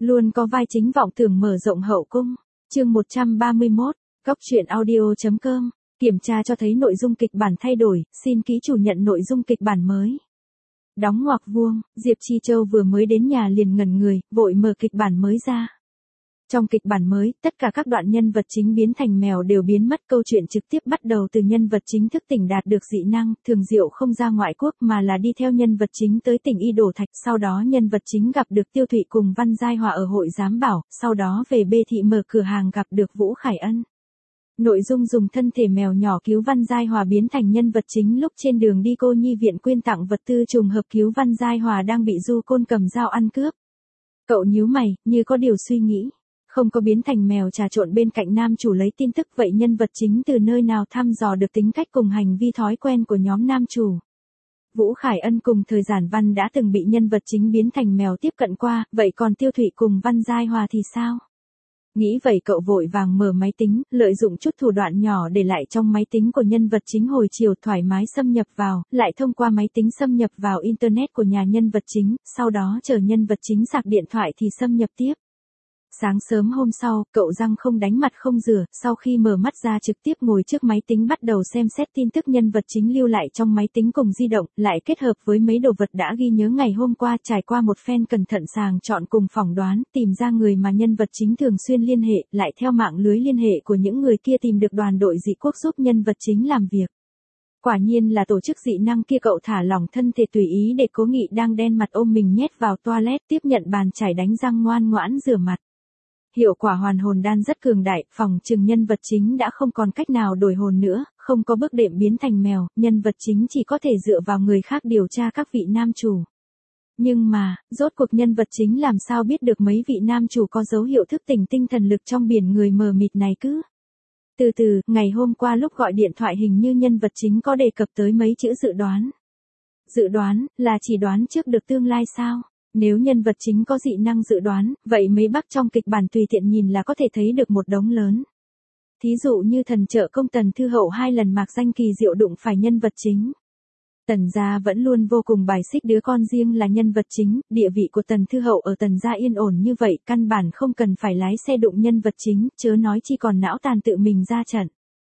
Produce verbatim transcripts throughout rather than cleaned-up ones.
Luôn có vai chính vọng tưởng mở rộng hậu cung. Chương một trăm ba mươi mốt, Góc truyện audio chấm com. Kiểm tra cho thấy nội dung kịch bản thay đổi, xin ký chủ nhận nội dung kịch bản mới. Đóng ngoặc vuông, Diệp Chi Châu vừa mới đến nhà liền ngẩn người, vội mở kịch bản mới ra. Trong kịch bản mới, tất cả các đoạn nhân vật chính biến thành mèo đều biến mất, câu chuyện trực tiếp bắt đầu từ nhân vật chính thức tỉnh đạt được dị năng, Thường Diệu không ra ngoại quốc mà là đi theo nhân vật chính tới tỉnh Y Đổ Thạch, sau đó nhân vật chính gặp được Tiêu Thụy cùng Văn Giai Hòa ở hội giám bảo, sau đó về Bê Thị mở cửa hàng gặp được Vũ Khải Ân. Nội dung dùng thân thể mèo nhỏ cứu Văn Giai Hòa biến thành nhân vật chính lúc trên đường đi cô nhi viện quyên tặng vật tư trùng hợp cứu Văn Giai Hòa đang bị Du Côn cầm dao ăn cướp. Cậu nhíu mày, như có điều suy nghĩ. Không có biến thành mèo trà trộn bên cạnh nam chủ lấy tin tức, vậy nhân vật chính từ nơi nào thăm dò được tính cách cùng hành vi thói quen của nhóm nam chủ. Vũ Khải Ân cùng Thời Giản Văn đã từng bị nhân vật chính biến thành mèo tiếp cận qua, vậy còn Tiêu Thụy cùng Văn Giai Hòa thì sao? Nghĩ vậy cậu vội vàng mở máy tính, lợi dụng chút thủ đoạn nhỏ để lại trong máy tính của nhân vật chính hồi chiều thoải mái xâm nhập vào, lại thông qua máy tính xâm nhập vào Internet của nhà nhân vật chính, sau đó chờ nhân vật chính sạc điện thoại thì xâm nhập tiếp. Sáng sớm hôm sau, cậu răng không đánh mặt không rửa, sau khi mở mắt ra trực tiếp ngồi trước máy tính bắt đầu xem xét tin tức nhân vật chính lưu lại trong máy tính cùng di động, lại kết hợp với mấy đồ vật đã ghi nhớ ngày hôm qua, trải qua một phen cẩn thận sàng chọn cùng phỏng đoán, tìm ra người mà nhân vật chính thường xuyên liên hệ, lại theo mạng lưới liên hệ của những người kia tìm được đoàn đội dị quốc giúp nhân vật chính làm việc. Quả nhiên là tổ chức dị năng kia, cậu thả lỏng thân thể tùy ý để Cố Nghị đang đen mặt ôm mình nhét vào toilet, tiếp nhận bàn chải đánh răng ngoan ngoãn rửa mặt. Hiệu quả hoàn hồn đan rất cường đại, phòng trừng nhân vật chính đã không còn cách nào đổi hồn nữa, không có bước đệm biến thành mèo, nhân vật chính chỉ có thể dựa vào người khác điều tra các vị nam chủ. Nhưng mà, rốt cuộc nhân vật chính làm sao biết được mấy vị nam chủ có dấu hiệu thức tỉnh tinh thần lực trong biển người mờ mịt này cứ. Từ từ, ngày hôm qua lúc gọi điện thoại hình như nhân vật chính có đề cập tới mấy chữ dự đoán. Dự đoán, là chỉ đoán trước được tương lai sao? Nếu nhân vật chính có dị năng dự đoán, vậy mấy bác trong kịch bản tùy tiện nhìn là có thể thấy được một đống lớn. Thí dụ như thần trợ công Tần Thư Hậu hai lần mạc danh kỳ diệu đụng phải nhân vật chính. Tần gia vẫn luôn vô cùng bài xích đứa con riêng là nhân vật chính, địa vị của Tần Thư Hậu ở Tần gia yên ổn như vậy, căn bản không cần phải lái xe đụng nhân vật chính, chớ nói chi còn não tàn tự mình ra trận.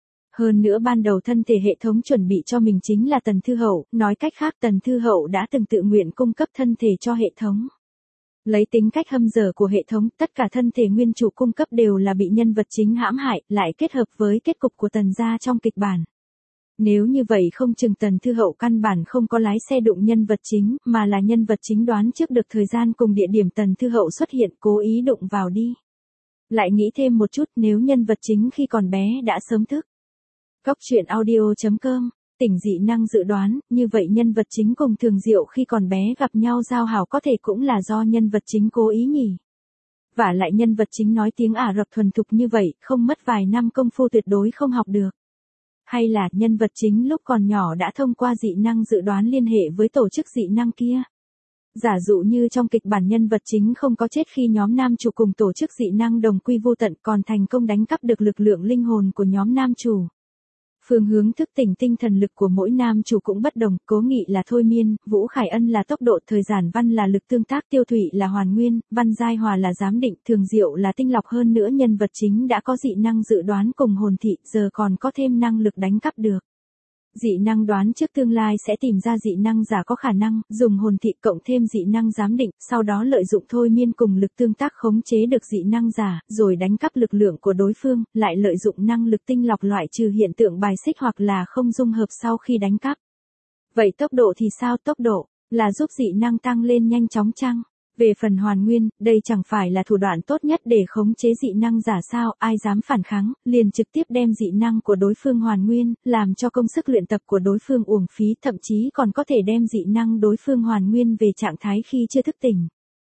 Hơn nữa ban đầu thân thể hệ thống chuẩn bị cho mình chính là Tần Thư Hậu, nói cách khác Tần Thư Hậu đã từng tự nguyện cung cấp thân thể cho hệ thống. Lấy tính cách hâm dở của hệ thống, tất cả thân thể nguyên chủ cung cấp đều là bị nhân vật chính hãm hại, lại kết hợp với kết cục của Tần gia trong kịch bản. Nếu như vậy không chừng Tần Thư Hậu căn bản không có lái xe đụng nhân vật chính, mà là nhân vật chính đoán trước được thời gian cùng địa điểm Tần Thư Hậu xuất hiện, cố ý đụng vào đi. Lại nghĩ thêm một chút, nếu nhân vật chính khi còn bé đã sớm thức. Góc truyện audio chấm com, tỉnh dị năng dự đoán, như vậy nhân vật chính cùng Thường Diệu khi còn bé gặp nhau giao hảo có thể cũng là do nhân vật chính cố ý nhỉ. Vả lại nhân vật chính nói tiếng Ả Rập thuần thục như vậy, không mất vài năm công phu tuyệt đối không học được. Hay là nhân vật chính lúc còn nhỏ đã thông qua dị năng dự đoán liên hệ với tổ chức dị năng kia. Giả dụ như trong kịch bản nhân vật chính không có chết khi nhóm nam chủ cùng tổ chức dị năng đồng quy vô tận, còn thành công đánh cắp được lực lượng linh hồn của nhóm nam chủ. Phương hướng thức tỉnh tinh thần lực của mỗi nam chủ cũng bất đồng, Cố Nghị là thôi miên, Vũ Khải Ân là tốc độ, Thời Giản Văn là lực tương tác, Tiêu Thụy là hoàn nguyên, Văn Giai Hòa là giám định, Thường Diệu là tinh lọc. Hơn nữa nhân vật chính đã có dị năng dự đoán cùng hồn thị, giờ còn có thêm năng lực đánh cắp được. Dị năng đoán trước tương lai sẽ tìm ra dị năng giả có khả năng, dùng hồn thị cộng thêm dị năng giám định, sau đó lợi dụng thôi miên cùng lực tương tác khống chế được dị năng giả, rồi đánh cắp lực lượng của đối phương, lại lợi dụng năng lực tinh lọc loại trừ hiện tượng bài xích hoặc là không dung hợp sau khi đánh cắp. Vậy tốc độ thì sao? Tốc độ là giúp dị năng tăng lên nhanh chóng chăng? Về phần hoàn nguyên, đây chẳng phải là thủ đoạn tốt nhất để khống chế dị năng giả sao, ai dám phản kháng, liền trực tiếp đem dị năng của đối phương hoàn nguyên, làm cho công sức luyện tập của đối phương uổng phí, thậm chí còn có thể đem dị năng đối phương hoàn nguyên về trạng thái khi chưa thức tỉnh.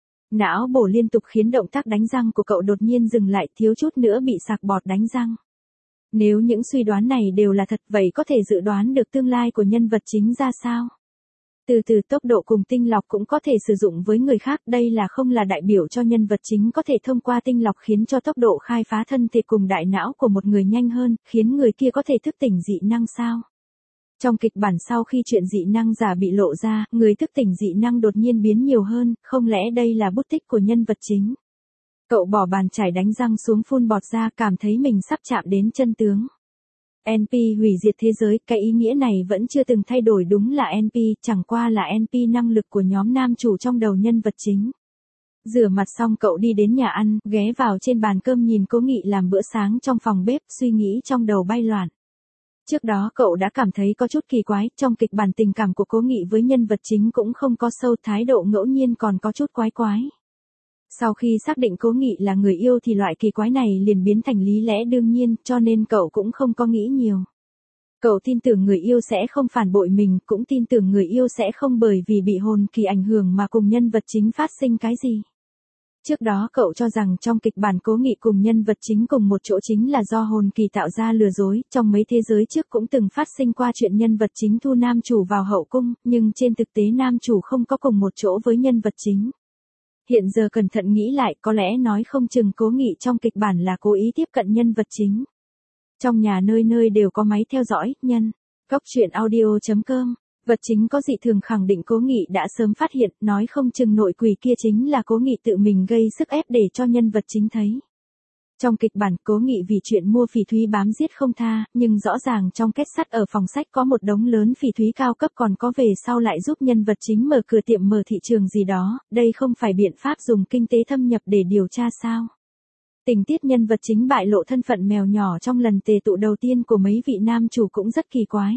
Não bổ liên tục khiến động tác đánh răng của cậu đột nhiên dừng lại, thiếu chút nữa bị sạc bọt đánh răng. Nếu những suy đoán này đều là thật, vậy có thể dự đoán được tương lai của nhân vật chính ra sao? Từ từ tốc độ cùng tinh lọc cũng có thể sử dụng với người khác, đây là không là đại biểu cho nhân vật chính có thể thông qua tinh lọc khiến cho tốc độ khai phá thân thể cùng đại não của một người nhanh hơn, khiến người kia có thể thức tỉnh dị năng sao? Trong kịch bản sau khi chuyện dị năng giả bị lộ ra, người thức tỉnh dị năng đột nhiên biến nhiều hơn, không lẽ đây là bút tích của nhân vật chính? Cậu bỏ bàn chải đánh răng xuống phun bọt ra, cảm thấy mình sắp chạm đến chân tướng. en pê hủy diệt thế giới, cái ý nghĩa này vẫn chưa từng thay đổi, đúng là en pê, chẳng qua là en pê năng lực của nhóm nam chủ trong đầu nhân vật chính. Rửa mặt xong cậu đi đến nhà ăn, ghé vào trên bàn cơm nhìn Cố Nghị làm bữa sáng trong phòng bếp, suy nghĩ trong đầu bay loạn. Trước đó cậu đã cảm thấy có chút kỳ quái, trong kịch bản tình cảm của Cố Nghị với nhân vật chính cũng không có sâu, thái độ ngẫu nhiên còn có chút quái quái. Sau khi xác định Cố Nghị là người yêu thì loại kỳ quái này liền biến thành lý lẽ đương nhiên, cho nên cậu cũng không có nghĩ nhiều. Cậu tin tưởng người yêu sẽ không phản bội mình, cũng tin tưởng người yêu sẽ không bởi vì bị hồn kỳ ảnh hưởng mà cùng nhân vật chính phát sinh cái gì. Trước đó cậu cho rằng trong kịch bản Cố Nghị cùng nhân vật chính cùng một chỗ chính là do hồn kỳ tạo ra lừa dối, trong mấy thế giới trước cũng từng phát sinh qua chuyện nhân vật chính thu nam chủ vào hậu cung, nhưng trên thực tế nam chủ không có cùng một chỗ với nhân vật chính. Hiện giờ cẩn thận nghĩ lại, có lẽ nói không chừng Cố Nghị trong kịch bản là cố ý tiếp cận nhân vật chính. Trong nhà nơi nơi đều có máy theo dõi, nhân. Góc truyện audio chấm com. Vật chính có dị thường khẳng định Cố Nghị đã sớm phát hiện, nói không chừng nội quỷ kia chính là Cố Nghị tự mình gây sức ép để cho nhân vật chính thấy. Trong kịch bản, Cố Nghị vì chuyện mua phỉ thúy bám giết không tha, nhưng rõ ràng trong kết sắt ở phòng sách có một đống lớn phỉ thúy cao cấp, còn có về sau lại giúp nhân vật chính mở cửa tiệm mở thị trường gì đó, đây không phải biện pháp dùng kinh tế thâm nhập để điều tra sao? Tình tiết nhân vật chính bại lộ thân phận mèo nhỏ trong lần tề tụ đầu tiên của mấy vị nam chủ cũng rất kỳ quái.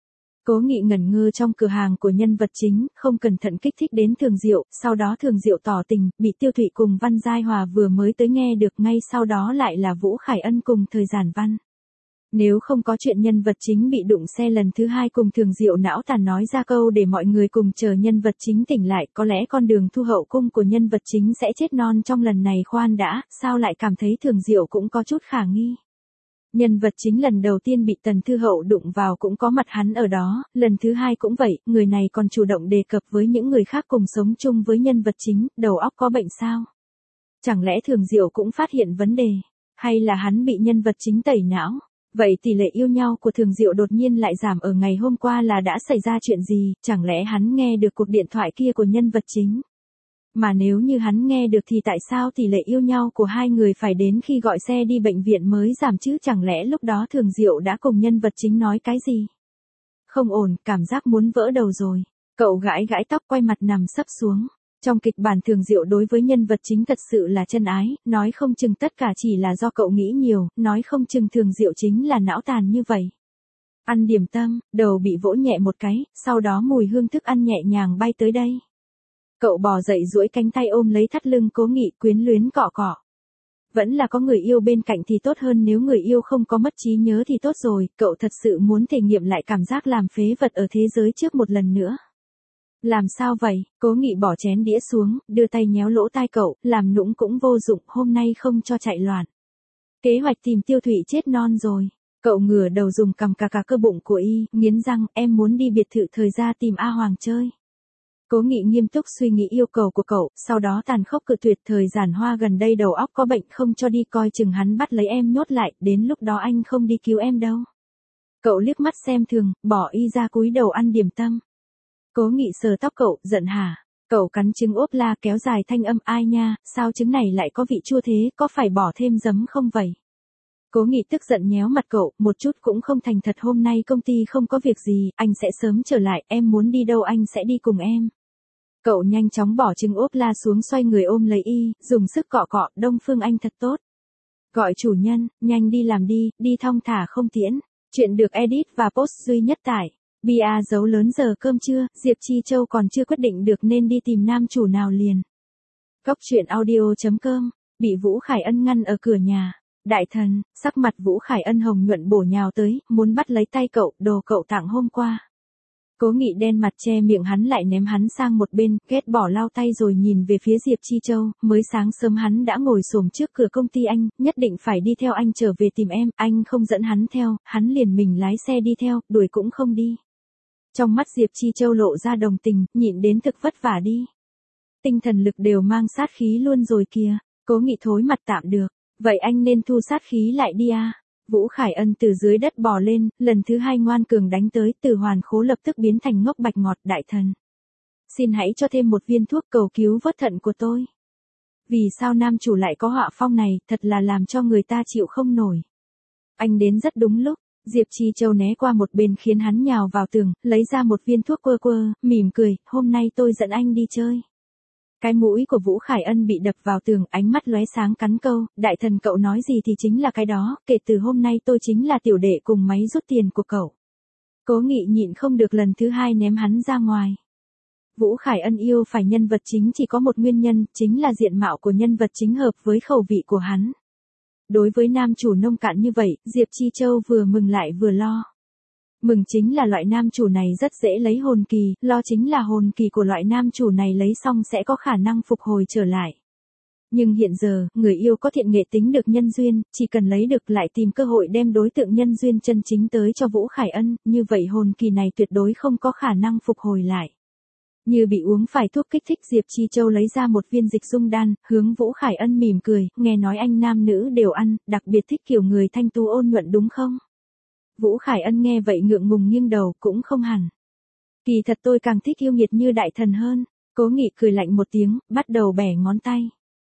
Cố Nghị ngẩn ngơ trong cửa hàng của nhân vật chính, không cẩn thận kích thích đến Thường Diệu, sau đó Thường Diệu tỏ tình, bị Tiêu Thụy cùng Văn Giai Hòa vừa mới tới nghe được, ngay sau đó lại là Vũ Khải Ân cùng Thời Giản Văn. Nếu không có chuyện nhân vật chính bị đụng xe lần thứ hai cùng Thường Diệu não tàn nói ra câu để mọi người cùng chờ nhân vật chính tỉnh lại, có lẽ con đường thu hậu cung của nhân vật chính sẽ chết non trong lần này. Khoan đã, sao lại cảm thấy Thường Diệu cũng có chút khả nghi. Nhân vật chính lần đầu tiên bị Tần Thư Hậu đụng vào cũng có mặt hắn ở đó, lần thứ hai cũng vậy, người này còn chủ động đề cập với những người khác cùng sống chung với nhân vật chính, đầu óc có bệnh sao? Chẳng lẽ Thường Diệu cũng phát hiện vấn đề, hay là hắn bị nhân vật chính tẩy não? Vậy tỷ lệ yêu nhau của Thường Diệu đột nhiên lại giảm ở ngày hôm qua là đã xảy ra chuyện gì, chẳng lẽ hắn nghe được cuộc điện thoại kia của nhân vật chính? Mà nếu như hắn nghe được thì tại sao tỷ lệ yêu nhau của hai người phải đến khi gọi xe đi bệnh viện mới giảm chứ, chẳng lẽ lúc đó Thường Diệu đã cùng nhân vật chính nói cái gì? Không ổn, cảm giác muốn vỡ đầu rồi. Cậu gãi gãi tóc quay mặt nằm sấp xuống. Trong kịch bản Thường Diệu đối với nhân vật chính thật sự là chân ái, nói không chừng tất cả chỉ là do cậu nghĩ nhiều, nói không chừng Thường Diệu chính là não tàn như vậy. Ăn điểm tâm, đầu bị vỗ nhẹ một cái, sau đó mùi hương thức ăn nhẹ nhàng bay tới đây. Cậu bò dậy duỗi cánh tay ôm lấy thắt lưng Cố Nghị, quyến luyến cọ cọ. Vẫn là có người yêu bên cạnh thì tốt hơn, nếu người yêu không có mất trí nhớ thì tốt rồi, cậu thật sự muốn thể nghiệm lại cảm giác làm phế vật ở thế giới trước một lần nữa. Làm sao vậy? Cố Nghị bỏ chén đĩa xuống, đưa tay nhéo lỗ tai cậu, làm nũng cũng vô dụng, hôm nay không cho chạy loạn. Kế hoạch tìm Tiêu Thụy chết non rồi. Cậu ngửa đầu dùng cằm cà cà cơ bụng của y, nghiến răng, em muốn đi biệt thự Thời Gia tìm A Hoàng chơi. Cố Nghị nghiêm túc suy nghĩ yêu cầu của cậu, sau đó tàn khốc cự tuyệt. Thời Giản Hoa gần đây đầu óc có bệnh, không cho đi, coi chừng hắn bắt lấy em nhốt lại, đến lúc đó anh không đi cứu em đâu. Cậu liếc mắt xem thường, bỏ y ra cúi đầu ăn điểm tâm. Cố Nghị sờ tóc cậu, giận hả? Cậu cắn trứng ốp la kéo dài thanh âm, ai nha, sao trứng này lại có vị chua thế, có phải bỏ thêm giấm không vậy? Cố Nghị tức giận nhéo mặt cậu, một chút cũng không thành thật, hôm nay công ty không có việc gì, anh sẽ sớm trở lại, em muốn đi đâu anh sẽ đi cùng em. Cậu nhanh chóng bỏ trứng ốp la xuống, xoay người ôm lấy y, dùng sức cọ cọ, Đông Phương anh thật tốt. Gọi chủ nhân, nhanh đi làm đi, đi thong thả không tiễn. Chuyện được edit và post duy nhất tại bia dấu lớn giờ cơm trưa, Diệp Chi Châu còn chưa quyết định được nên đi tìm nam chủ nào liền. Góc truyện audio chấm com, bị Vũ Khải Ân ngăn ở cửa nhà. Đại thần, sắc mặt Vũ Khải Ân hồng nhuận bổ nhào tới, muốn bắt lấy tay cậu, đồ cậu tặng hôm qua. Cố Nghị đen mặt che miệng hắn lại ném hắn sang một bên, ghét bỏ lau tay rồi nhìn về phía Diệp Chi Châu, mới sáng sớm hắn đã ngồi xổm trước cửa công ty anh, nhất định phải đi theo anh trở về tìm em, anh không dẫn hắn theo, hắn liền mình lái xe đi theo, đuổi cũng không đi. Trong mắt Diệp Chi Châu lộ ra đồng tình, nhịn đến thực vất vả đi. Tinh thần lực đều mang sát khí luôn rồi kìa. Cố Nghị thối mặt, tạm được, vậy anh nên thu sát khí lại đi à. Vũ Khải Ân từ dưới đất bò lên, lần thứ hai ngoan cường đánh tới, Từ Hoàn Khố lập tức biến thành ngốc bạch ngọt, đại thần. Xin hãy cho thêm một viên thuốc cầu cứu vớt thận của tôi. Vì sao nam chủ lại có họa phong này, thật là làm cho người ta chịu không nổi. Anh đến rất đúng lúc, Diệp Chi Châu né qua một bên khiến hắn nhào vào tường, lấy ra một viên thuốc quơ quơ, mỉm cười, hôm nay tôi dẫn anh đi chơi. Cái mũi của Vũ Khải Ân bị đập vào tường, ánh mắt lóe sáng cắn câu, đại thần cậu nói gì thì chính là cái đó, kể từ hôm nay tôi chính là tiểu đệ cùng máy rút tiền của cậu. Cố Nghị nhịn không được lần thứ hai ném hắn ra ngoài. Vũ Khải Ân yêu phải nhân vật chính chỉ có một nguyên nhân, chính là diện mạo của nhân vật chính hợp với khẩu vị của hắn. Đối với nam chủ nông cạn như vậy, Diệp Chi Châu vừa mừng lại vừa lo. Mừng chính là loại nam chủ này rất dễ lấy hồn kỳ, lo chính là hồn kỳ của loại nam chủ này lấy xong sẽ có khả năng phục hồi trở lại. Nhưng hiện giờ, người yêu có thiện nghệ tính được nhân duyên, chỉ cần lấy được lại tìm cơ hội đem đối tượng nhân duyên chân chính tới cho Vũ Khải Ân, như vậy hồn kỳ này tuyệt đối không có khả năng phục hồi lại. Như bị uống phải thuốc kích thích, Diệp Chi Châu lấy ra một viên dịch dung đan, hướng Vũ Khải Ân mỉm cười, nghe nói anh nam nữ đều ăn, đặc biệt thích kiểu người thanh tú ôn nhuận đúng không? Vũ Khải Ân nghe vậy ngượng ngùng nghiêng đầu, cũng không hẳn. Kỳ thật tôi càng thích yêu nghiệt như đại thần hơn. Cố Nghị cười lạnh một tiếng, bắt đầu bẻ ngón tay.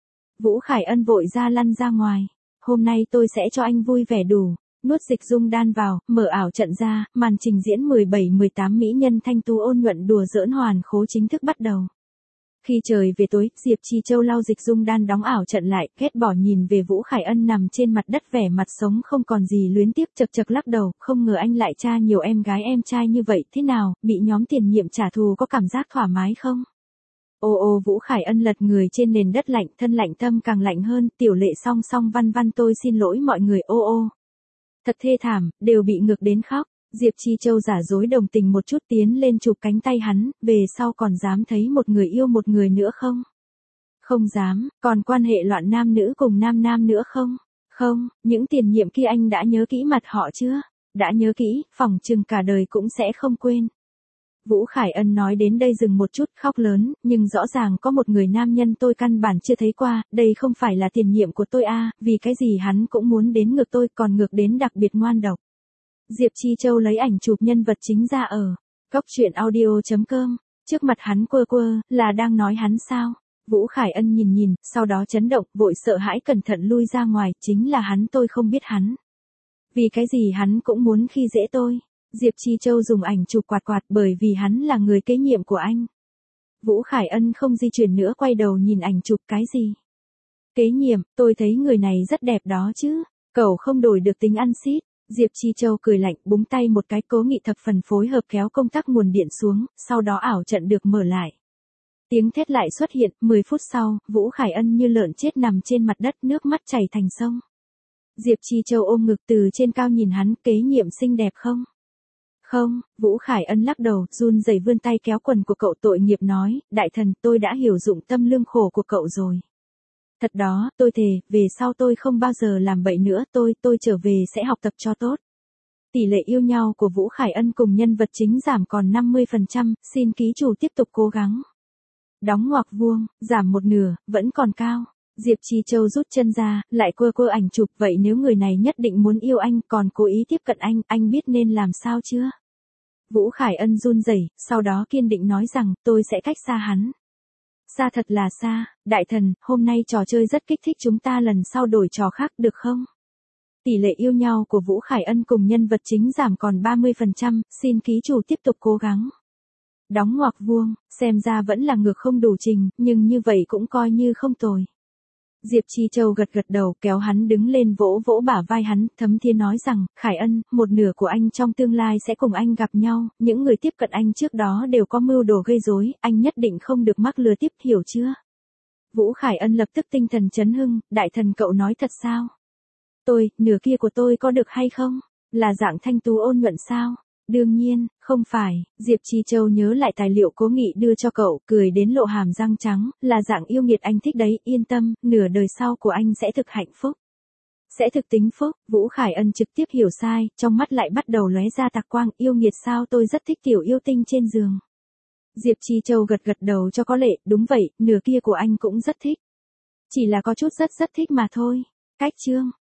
Vũ Khải Ân vội ra lăn ra ngoài. Hôm nay tôi sẽ cho anh vui vẻ đủ. Nuốt dịch dung đan vào, mở ảo trận ra, màn trình diễn mười bảy mười tám mỹ nhân thanh tú ôn nhuận đùa giỡn hoàn khố chính thức bắt đầu. Khi trời về tối, Diệp Chi Châu lau dịch dung đan đóng ảo trận lại, ghét bỏ nhìn về Vũ Khải Ân nằm trên mặt đất vẻ mặt sống không còn gì luyến tiếc, chật chật lắc đầu, không ngờ anh lại tra nhiều em gái em trai như vậy, thế nào, bị nhóm tiền nhiệm trả thù có cảm giác thoải mái không? Ô ô Vũ Khải Ân lật người trên nền đất lạnh, thân lạnh tâm càng lạnh hơn, tiểu lệ song song văn văn tôi xin lỗi mọi người ô ô. Thật thê thảm, đều bị ngược đến khóc. Diệp Chi Châu giả dối đồng tình một chút tiến lên chụp cánh tay hắn, về sau còn dám thấy một người yêu một người nữa không? Không dám, còn quan hệ loạn nam nữ cùng nam nam nữa không? Không, những tiền nhiệm kia anh đã nhớ kỹ mặt họ chưa? Đã nhớ kỹ, phỏng chừng cả đời cũng sẽ không quên. Vũ Khải Ân nói đến đây dừng một chút khóc lớn, nhưng rõ ràng có một người nam nhân tôi căn bản chưa thấy qua, đây không phải là tiền nhiệm của tôi à, vì cái gì hắn cũng muốn đến ngược tôi còn ngược đến đặc biệt ngoan độc. Diệp Chi Châu lấy ảnh chụp nhân vật chính ra ở cóc truyện audio chấm com, trước mặt hắn quơ quơ, là đang nói hắn sao? Vũ Khải Ân nhìn nhìn, sau đó chấn động, vội sợ hãi cẩn thận lui ra ngoài, chính là hắn tôi không biết hắn. Vì cái gì hắn cũng muốn khi dễ tôi? Diệp Chi Châu dùng ảnh chụp quạt quạt bởi vì hắn là người kế nhiệm của anh. Vũ Khải Ân không di chuyển nữa quay đầu nhìn ảnh chụp cái gì? Kế nhiệm, tôi thấy người này rất đẹp đó chứ, cậu không đổi được tính ăn xít. Diệp Chi Châu cười lạnh, búng tay một cái. Cố Nghị thập phần phối hợp kéo công tắc nguồn điện xuống, sau đó ảo trận được mở lại. Tiếng thét lại xuất hiện, mười phút sau, Vũ Khải Ân như lợn chết nằm trên mặt đất, nước mắt chảy thành sông. Diệp Chi Châu ôm ngực từ trên cao nhìn hắn, kế nhiệm xinh đẹp không? Không, Vũ Khải Ân lắc đầu, run rẩy vươn tay kéo quần của cậu tội nghiệp nói, đại thần, tôi đã hiểu dụng tâm lương khổ của cậu rồi. Thật đó, tôi thề, về sau tôi không bao giờ làm bậy nữa, tôi, tôi trở về sẽ học tập cho tốt. Tỷ lệ yêu nhau của Vũ Khải Ân cùng nhân vật chính giảm còn năm mươi phần trăm, xin ký chủ tiếp tục cố gắng. Đóng ngoặc vuông, giảm một nửa, vẫn còn cao. Diệp Chi Châu rút chân ra, lại quơ quơ ảnh chụp, vậy nếu người này nhất định muốn yêu anh, còn cố ý tiếp cận anh, anh biết nên làm sao chưa? Vũ Khải Ân run rẩy, sau đó kiên định nói rằng, tôi sẽ cách xa hắn. Xa thật là xa, đại thần, hôm nay trò chơi rất kích thích, chúng ta lần sau đổi trò khác được không? Tỷ lệ yêu nhau của Vũ Khải Ân cùng nhân vật chính giảm còn ba mươi phần trăm, xin ký chủ tiếp tục cố gắng. Đóng ngoặc vuông, xem ra vẫn là ngược không đủ trình, nhưng như vậy cũng coi như không tồi. Diệp Chi Châu gật gật đầu, kéo hắn đứng lên vỗ vỗ bả vai hắn, thấm thía nói rằng, Khải Ân, một nửa của anh trong tương lai sẽ cùng anh gặp nhau, những người tiếp cận anh trước đó đều có mưu đồ gây rối, anh nhất định không được mắc lừa tiếp, hiểu chưa? Vũ Khải Ân lập tức tinh thần chấn hưng, đại thần cậu nói thật sao? Tôi, nửa kia của tôi có được hay không? Là dạng thanh tú ôn nhuận sao? Đương nhiên, không phải. Diệp Chi Châu nhớ lại tài liệu Cố Nghị đưa cho cậu, cười đến lộ hàm răng trắng, là dạng yêu nghiệt anh thích đấy, yên tâm, nửa đời sau của anh sẽ thực hạnh phúc. Sẽ thực tính phúc. Vũ Khải Ân trực tiếp hiểu sai, trong mắt lại bắt đầu lóe ra tạc quang, yêu nghiệt sao, tôi rất thích tiểu yêu tinh trên giường. Diệp Chi Châu gật gật đầu cho có lệ, đúng vậy, nửa kia của anh cũng rất thích. Chỉ là có chút rất rất thích mà thôi. Cách chương